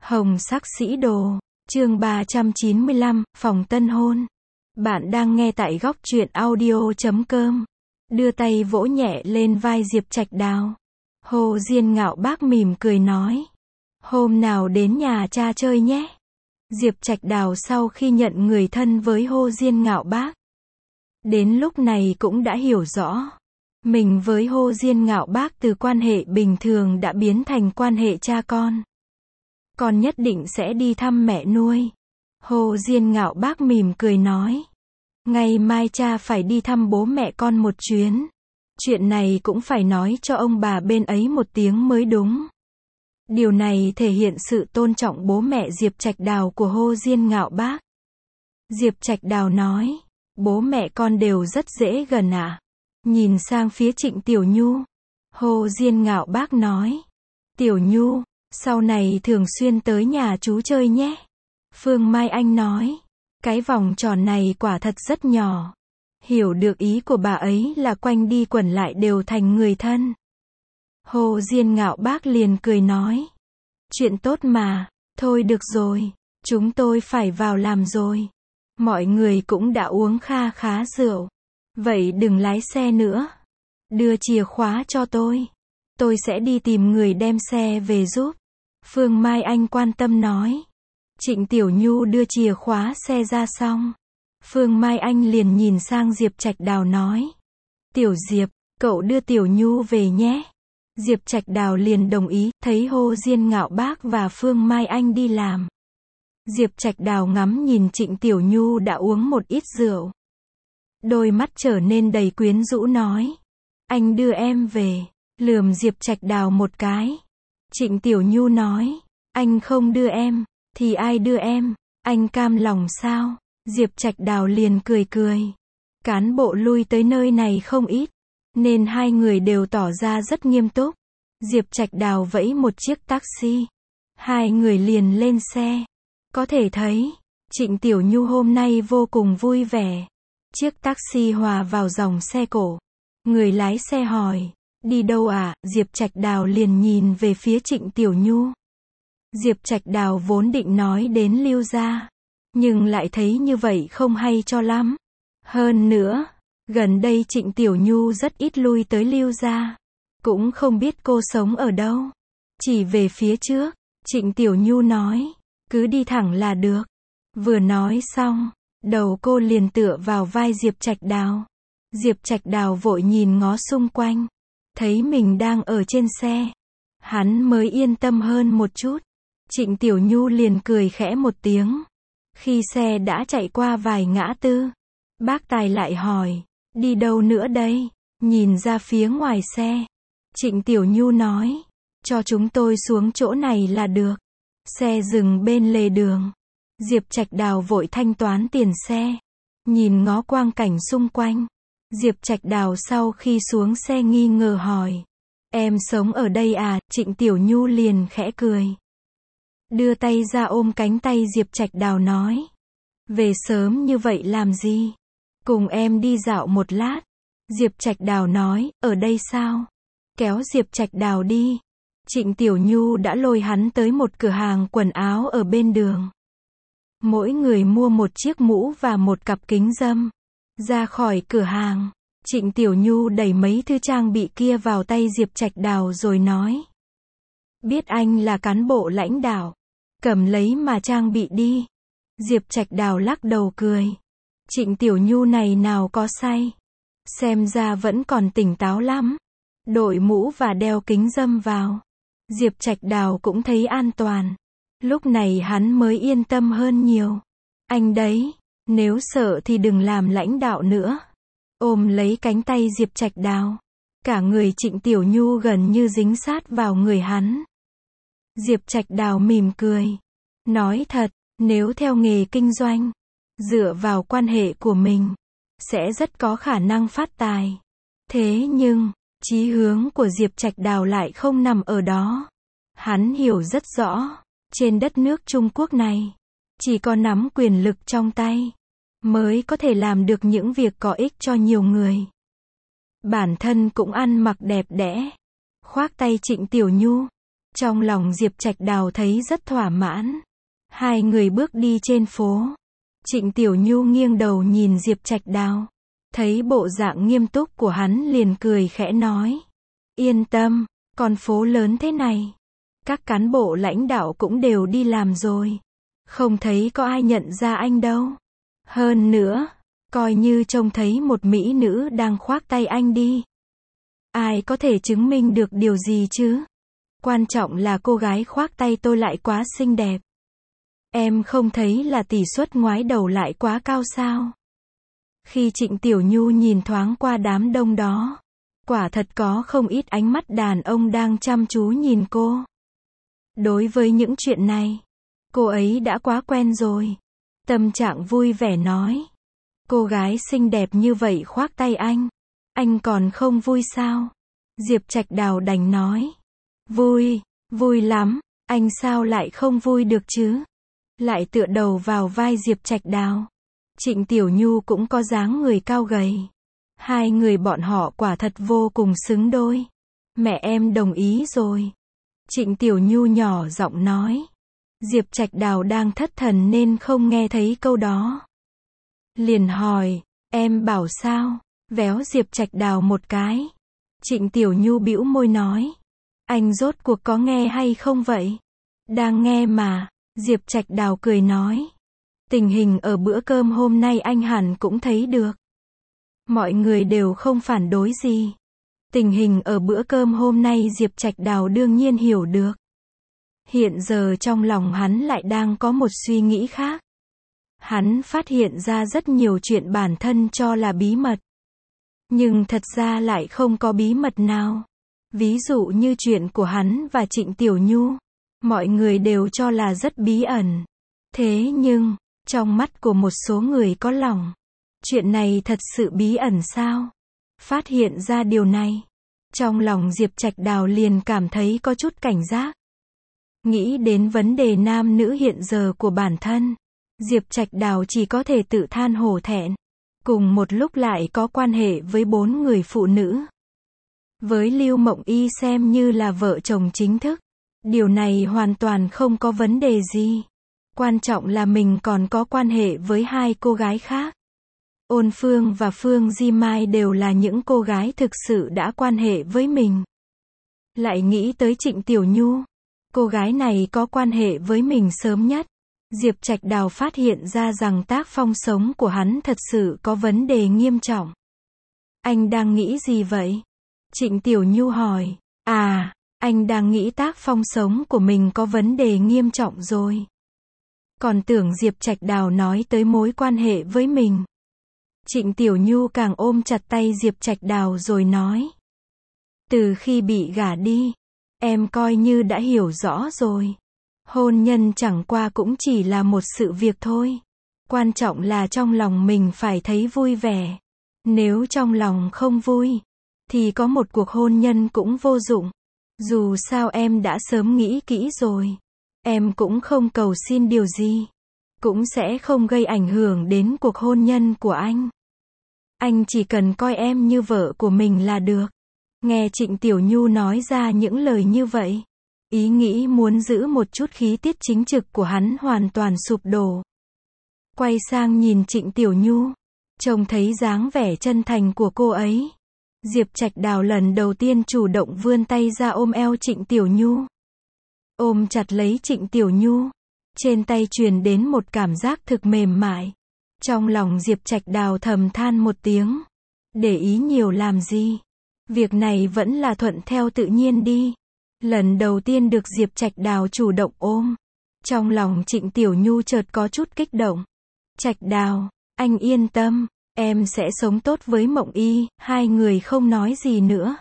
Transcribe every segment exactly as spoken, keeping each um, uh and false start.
Hồng sắc sĩ đồ, chương ba trăm chín mươi lăm, phòng tân hôn. Bạn đang nghe tại góc truyện audio chấm com. Đưa tay vỗ nhẹ lên vai Diệp Trạch Đào. Hồ Diên Ngạo Bác mỉm cười nói. Hôm nào đến nhà cha chơi nhé. Diệp Trạch Đào sau khi nhận người thân với Hồ Diên Ngạo Bác, đến lúc này cũng đã hiểu rõ. Mình với Hồ Diên Ngạo Bác từ quan hệ bình thường đã biến thành quan hệ cha con. Con nhất định sẽ đi thăm mẹ nuôi. Hồ Diên Ngạo Bác mỉm cười nói. Ngày mai cha phải đi thăm bố mẹ con một chuyến. Chuyện này cũng phải nói cho ông bà bên ấy một tiếng mới đúng. Điều này thể hiện sự tôn trọng bố mẹ Diệp Trạch Đào của Hồ Diên Ngạo Bác. Diệp Trạch Đào nói. Bố mẹ con đều rất dễ gần à. Nhìn sang phía Trịnh Tiểu Nhu. Hồ Diên Ngạo Bác nói. Tiểu Nhu, sau này thường xuyên tới nhà chú chơi nhé. Phương Mai Anh nói. Cái vòng tròn này quả thật rất nhỏ. Hiểu được ý của bà ấy là quanh đi quẩn lại đều thành người thân. Hồ Diên Ngạo Bác liền cười nói. Chuyện tốt mà, thôi được rồi, chúng tôi phải vào làm rồi. Mọi người cũng đã uống kha khá rượu. Vậy đừng lái xe nữa. Đưa chìa khóa cho tôi. Tôi sẽ đi tìm người đem xe về giúp. Phương Mai Anh quan tâm nói. Trịnh Tiểu Nhu đưa chìa khóa xe ra xong. Phương Mai Anh liền nhìn sang Diệp Trạch Đào nói. Tiểu Diệp, cậu đưa Tiểu Nhu về nhé. Diệp Trạch Đào liền đồng ý, thấy Hồ Diên Ngạo Bác và Phương Mai Anh đi làm. Diệp Trạch Đào ngắm nhìn Trịnh Tiểu Nhu đã uống một ít rượu. Đôi mắt trở nên đầy quyến rũ nói. Anh đưa em về. Lườm Diệp Trạch Đào một cái. Trịnh Tiểu Nhu nói. Anh không đưa em, thì ai đưa em? Anh cam lòng sao? Diệp Trạch Đào liền cười cười. Cán bộ lui tới nơi này không ít, nên hai người đều tỏ ra rất nghiêm túc. Diệp Trạch Đào vẫy một chiếc taxi. Hai người liền lên xe. Có thể thấy, Trịnh Tiểu Nhu hôm nay vô cùng vui vẻ. Chiếc taxi hòa vào dòng xe cổ. Người lái xe hỏi, đi đâu à? Diệp Trạch Đào liền nhìn về phía Trịnh Tiểu Nhu. Diệp Trạch Đào vốn định nói đến Lưu gia, nhưng lại thấy như vậy không hay cho lắm. Hơn nữa, gần đây Trịnh Tiểu Nhu rất ít lui tới Lưu gia, cũng không biết cô sống ở đâu. Chỉ về phía trước, Trịnh Tiểu Nhu nói, cứ đi thẳng là được. Vừa nói xong, đầu cô liền tựa vào vai Diệp Trạch Đào. Diệp Trạch Đào vội nhìn ngó xung quanh, thấy mình đang ở trên xe, hắn mới yên tâm hơn một chút. Trịnh Tiểu Nhu liền cười khẽ một tiếng. Khi xe đã chạy qua vài ngã tư, bác Tài lại hỏi, đi đâu nữa đây? Nhìn ra phía ngoài xe, Trịnh Tiểu Nhu nói, cho chúng tôi xuống chỗ này là được. Xe dừng bên lề đường. Diệp Trạch Đào vội thanh toán tiền xe, nhìn ngó quang cảnh xung quanh. Diệp Trạch Đào sau khi xuống xe nghi ngờ hỏi, em sống ở đây à? Trịnh Tiểu Nhu liền khẽ cười, đưa tay ra ôm cánh tay Diệp Trạch Đào nói, về sớm như vậy làm gì? Cùng em đi dạo một lát. Diệp Trạch Đào nói, ở đây sao? Kéo Diệp Trạch Đào đi. Trịnh Tiểu Nhu đã lôi hắn tới một cửa hàng quần áo ở bên đường. Mỗi người mua một chiếc mũ và một cặp kính râm. Ra khỏi cửa hàng, Trịnh Tiểu Nhu đẩy mấy thứ trang bị kia vào tay Diệp Trạch Đào rồi nói. Biết anh là cán bộ lãnh đạo, cầm lấy mà trang bị đi. Diệp Trạch Đào lắc đầu cười. Trịnh Tiểu Nhu này nào có say. Xem ra vẫn còn tỉnh táo lắm. Đội mũ và đeo kính râm vào. Diệp Trạch Đào cũng thấy an toàn. Lúc này hắn mới yên tâm hơn nhiều. Anh đấy, nếu sợ thì đừng làm lãnh đạo nữa. Ôm lấy cánh tay Diệp Trạch Đào. Cả người Trịnh Tiểu Nhu gần như dính sát vào người hắn. Diệp Trạch Đào mỉm cười. Nói thật, nếu theo nghề kinh doanh, dựa vào quan hệ của mình, sẽ rất có khả năng phát tài. Thế nhưng, chí hướng của Diệp Trạch Đào lại không nằm ở đó. Hắn hiểu rất rõ, trên đất nước Trung Quốc này, chỉ có nắm quyền lực trong tay, mới có thể làm được những việc có ích cho nhiều người. Bản thân cũng ăn mặc đẹp đẽ, khoác tay Trịnh Tiểu Nhu, Trong lòng Diệp Trạch Đào thấy rất thỏa mãn. Hai người bước đi trên phố. Trịnh Tiểu Nhu nghiêng đầu nhìn Diệp Trạch Đào. Thấy bộ dạng nghiêm túc của hắn liền cười khẽ nói. Yên tâm, con phố lớn thế này. Các cán bộ lãnh đạo cũng đều đi làm rồi. Không thấy có ai nhận ra anh đâu. Hơn nữa, coi như trông thấy một mỹ nữ đang khoác tay anh đi. Ai có thể chứng minh được điều gì chứ? Quan trọng là cô gái khoác tay tôi lại quá xinh đẹp. Em không thấy là tỷ suất ngoái đầu lại quá cao sao? Khi Trịnh Tiểu Nhu nhìn thoáng qua đám đông đó, quả thật có không ít ánh mắt đàn ông đang chăm chú nhìn cô. Đối với những chuyện này, cô ấy đã quá quen rồi. Tâm trạng vui vẻ nói. Cô gái xinh đẹp như vậy khoác tay anh. Anh còn không vui sao? Diệp Trạch Đào đành nói. Vui, vui lắm. Anh sao lại không vui được chứ? Lại tựa đầu vào vai Diệp Trạch Đào. Trịnh Tiểu Nhu cũng có dáng người cao gầy. Hai người bọn họ quả thật vô cùng xứng đôi. Mẹ em đồng ý rồi. Trịnh Tiểu Nhu nhỏ giọng nói. Diệp Trạch Đào đang thất thần nên không nghe thấy câu đó. Liền hỏi, em bảo sao? Véo Diệp Trạch Đào một cái. Trịnh Tiểu Nhu bĩu môi nói. Anh rốt cuộc có nghe hay không vậy? Đang nghe mà. Diệp Trạch Đào cười nói. Tình hình ở bữa cơm hôm nay anh hẳn cũng thấy được. Mọi người đều không phản đối gì. Tình hình ở bữa cơm hôm nay Diệp Trạch Đào đương nhiên hiểu được. Hiện giờ trong lòng hắn lại đang có một suy nghĩ khác. Hắn phát hiện ra rất nhiều chuyện bản thân cho là bí mật. Nhưng thật ra lại không có bí mật nào. Ví dụ như chuyện của hắn và Trịnh Tiểu Nhu. Mọi người đều cho là rất bí ẩn. Thế nhưng, trong mắt của một số người có lòng, chuyện này thật sự bí ẩn sao? Phát hiện ra điều này, trong lòng Diệp Trạch Đào liền cảm thấy có chút cảnh giác. Nghĩ đến vấn đề nam nữ hiện giờ của bản thân, Diệp Trạch Đào chỉ có thể tự than hổ thẹn. Cùng một lúc lại có quan hệ với bốn người phụ nữ. Với Lưu Mộng Y xem như là vợ chồng chính thức. Điều này hoàn toàn không có vấn đề gì. Quan trọng là mình còn có quan hệ với hai cô gái khác. Ôn Phương và Phương Di Mai đều là những cô gái thực sự đã quan hệ với mình. Lại nghĩ tới Trịnh Tiểu Nhu. Cô gái này có quan hệ với mình sớm nhất. Diệp Trạch Đào phát hiện ra rằng tác phong sống của hắn thật sự có vấn đề nghiêm trọng. Anh đang nghĩ gì vậy? Trịnh Tiểu Nhu hỏi. À, anh đang nghĩ tác phong sống của mình có vấn đề nghiêm trọng rồi. Còn tưởng Diệp Trạch Đào nói tới mối quan hệ với mình. Trịnh Tiểu Nhu càng ôm chặt tay Diệp Trạch Đào rồi nói. Từ khi bị gả đi, em coi như đã hiểu rõ rồi. Hôn nhân chẳng qua cũng chỉ là một sự việc thôi. Quan trọng là trong lòng mình phải thấy vui vẻ. Nếu trong lòng không vui, thì có một cuộc hôn nhân cũng vô dụng. Dù sao em đã sớm nghĩ kỹ rồi. Em cũng không cầu xin điều gì. Cũng sẽ không gây ảnh hưởng đến cuộc hôn nhân của anh. Anh chỉ cần coi em như vợ của mình là được. Nghe Trịnh Tiểu Nhu nói ra những lời như vậy. Ý nghĩ muốn giữ một chút khí tiết chính trực của hắn hoàn toàn sụp đổ. Quay sang nhìn Trịnh Tiểu Nhu. Trông thấy dáng vẻ chân thành của cô ấy. Diệp Trạch Đào lần đầu tiên chủ động vươn tay ra ôm eo Trịnh Tiểu Nhu. Ôm chặt lấy Trịnh Tiểu Nhu. Trên tay truyền đến một cảm giác thực mềm mại. Trong lòng Diệp Trạch Đào thầm than một tiếng. Để ý nhiều làm gì? Việc này vẫn là thuận theo tự nhiên đi. Lần đầu tiên được Diệp Trạch Đào chủ động ôm. Trong lòng Trịnh Tiểu Nhu chợt có chút kích động. Trạch Đào, anh yên tâm, em sẽ sống tốt với Mộng Y. Hai người không nói gì nữa.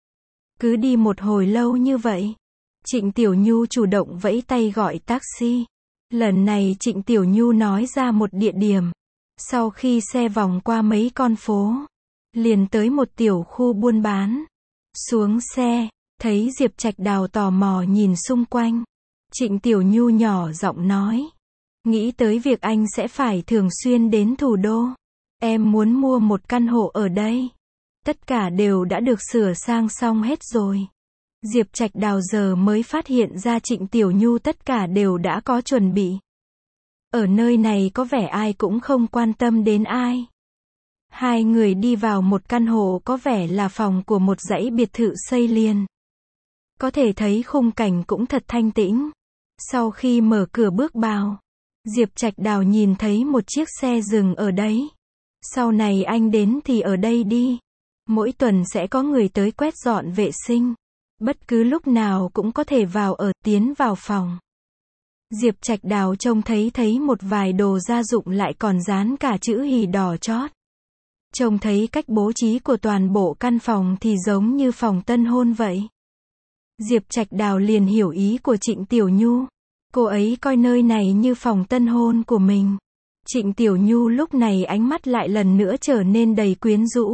Cứ đi một hồi lâu như vậy. Trịnh Tiểu Nhu chủ động vẫy tay gọi taxi. Lần này Trịnh Tiểu Nhu nói ra một địa điểm. Sau khi xe vòng qua mấy con phố, liền tới một tiểu khu buôn bán. Xuống xe, thấy Diệp Trạch Đào tò mò nhìn xung quanh. Trịnh Tiểu Nhu nhỏ giọng nói. Nghĩ tới việc anh sẽ phải thường xuyên đến thủ đô. Em muốn mua một căn hộ ở đây. Tất cả đều đã được sửa sang xong hết rồi. Diệp Trạch Đào giờ mới phát hiện ra Trịnh Tiểu Nhu tất cả đều đã có chuẩn bị. Ở nơi này có vẻ ai cũng không quan tâm đến ai. Hai người đi vào một căn hộ có vẻ là phòng của một dãy biệt thự xây liền. Có thể thấy khung cảnh cũng thật thanh tĩnh. Sau khi mở cửa bước vào, Diệp Trạch Đào nhìn thấy một chiếc xe dừng ở đấy. Sau này anh đến thì ở đây đi. Mỗi tuần sẽ có người tới quét dọn vệ sinh. Bất cứ lúc nào cũng có thể vào ở, tiến vào phòng. Diệp Trạch Đào trông thấy thấy một vài đồ gia dụng lại còn dán cả chữ hì đỏ chót. Trông thấy cách bố trí của toàn bộ căn phòng thì giống như phòng tân hôn vậy. Diệp Trạch Đào liền hiểu ý của Trịnh Tiểu Nhu. Cô ấy coi nơi này như phòng tân hôn của mình. Trịnh Tiểu Nhu lúc này ánh mắt lại lần nữa trở nên đầy quyến rũ.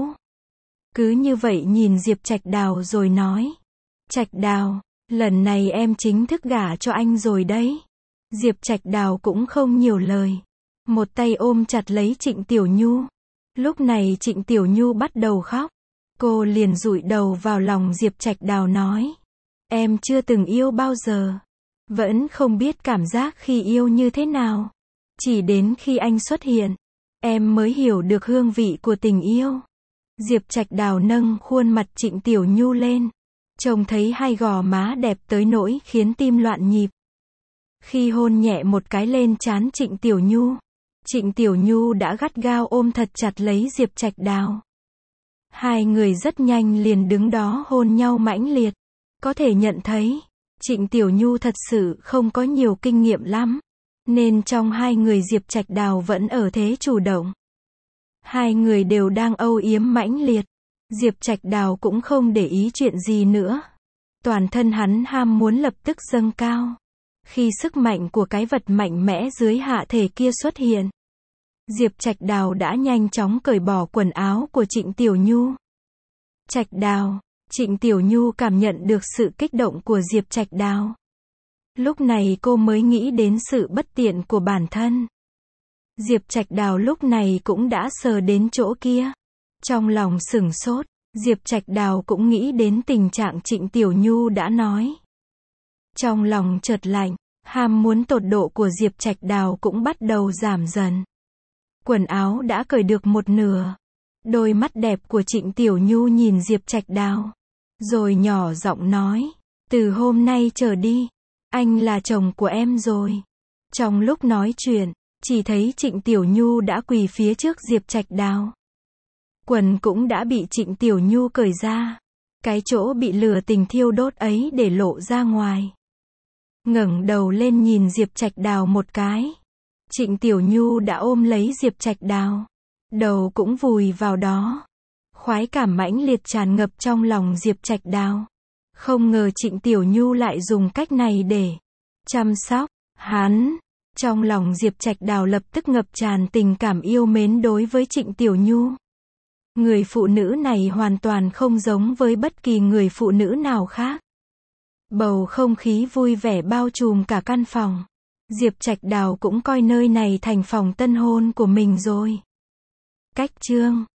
Cứ như vậy nhìn Diệp Trạch Đào rồi nói. Trạch Đào, lần này em chính thức gả cho anh rồi đấy. Diệp Trạch Đào cũng không nhiều lời. Một tay ôm chặt lấy Trịnh Tiểu Nhu. Lúc này Trịnh Tiểu Nhu bắt đầu khóc. Cô liền dụi đầu vào lòng Diệp Trạch Đào nói. Em chưa từng yêu bao giờ. Vẫn không biết cảm giác khi yêu như thế nào. Chỉ đến khi anh xuất hiện, em mới hiểu được hương vị của tình yêu. Diệp Trạch Đào nâng khuôn mặt Trịnh Tiểu Nhu lên. Trông thấy hai gò má đẹp tới nỗi khiến tim loạn nhịp. Khi hôn nhẹ một cái lên trán Trịnh Tiểu Nhu, Trịnh Tiểu Nhu đã gắt gao ôm thật chặt lấy Diệp Trạch Đào. Hai người rất nhanh liền đứng đó hôn nhau mãnh liệt. Có thể nhận thấy, Trịnh Tiểu Nhu thật sự không có nhiều kinh nghiệm lắm. Nên trong hai người Diệp Trạch Đào vẫn ở thế chủ động. Hai người đều đang âu yếm mãnh liệt. Diệp Trạch Đào cũng không để ý chuyện gì nữa. Toàn thân hắn ham muốn lập tức dâng cao. Khi sức mạnh của cái vật mạnh mẽ dưới hạ thể kia xuất hiện, Diệp Trạch Đào đã nhanh chóng cởi bỏ quần áo của Trịnh Tiểu Nhu. Trạch Đào, Trịnh Tiểu Nhu cảm nhận được sự kích động của Diệp Trạch Đào. Lúc này cô mới nghĩ đến sự bất tiện của bản thân. Diệp Trạch Đào lúc này cũng đã sờ đến chỗ kia. Trong lòng sửng sốt, Diệp Trạch Đào cũng nghĩ đến tình trạng Trịnh Tiểu Nhu đã nói. Trong lòng chợt lạnh, ham muốn tột độ của Diệp Trạch Đào cũng bắt đầu giảm dần. Quần áo đã cởi được một nửa. Đôi mắt đẹp của Trịnh Tiểu Nhu nhìn Diệp Trạch Đào. Rồi nhỏ giọng nói. Từ hôm nay trở đi, anh là chồng của em rồi. Trong lúc nói chuyện, chỉ thấy Trịnh Tiểu Nhu đã quỳ phía trước Diệp Trạch Đào. Quần cũng đã bị Trịnh Tiểu Nhu cởi ra. Cái chỗ bị lửa tình thiêu đốt ấy để lộ ra ngoài. Ngẩng đầu lên nhìn Diệp Trạch Đào một cái. Trịnh Tiểu Nhu đã ôm lấy Diệp Trạch Đào. Đầu cũng vùi vào đó. Khoái cảm mãnh liệt tràn ngập trong lòng Diệp Trạch Đào. Không ngờ Trịnh Tiểu Nhu lại dùng cách này để chăm sóc hắn. Trong lòng Diệp Trạch Đào lập tức ngập tràn tình cảm yêu mến đối với Trịnh Tiểu Nhu. Người phụ nữ này hoàn toàn không giống với bất kỳ người phụ nữ nào khác. Bầu không khí vui vẻ bao trùm cả căn phòng. Diệp Trạch Đào cũng coi nơi này thành phòng tân hôn của mình rồi. Cách chương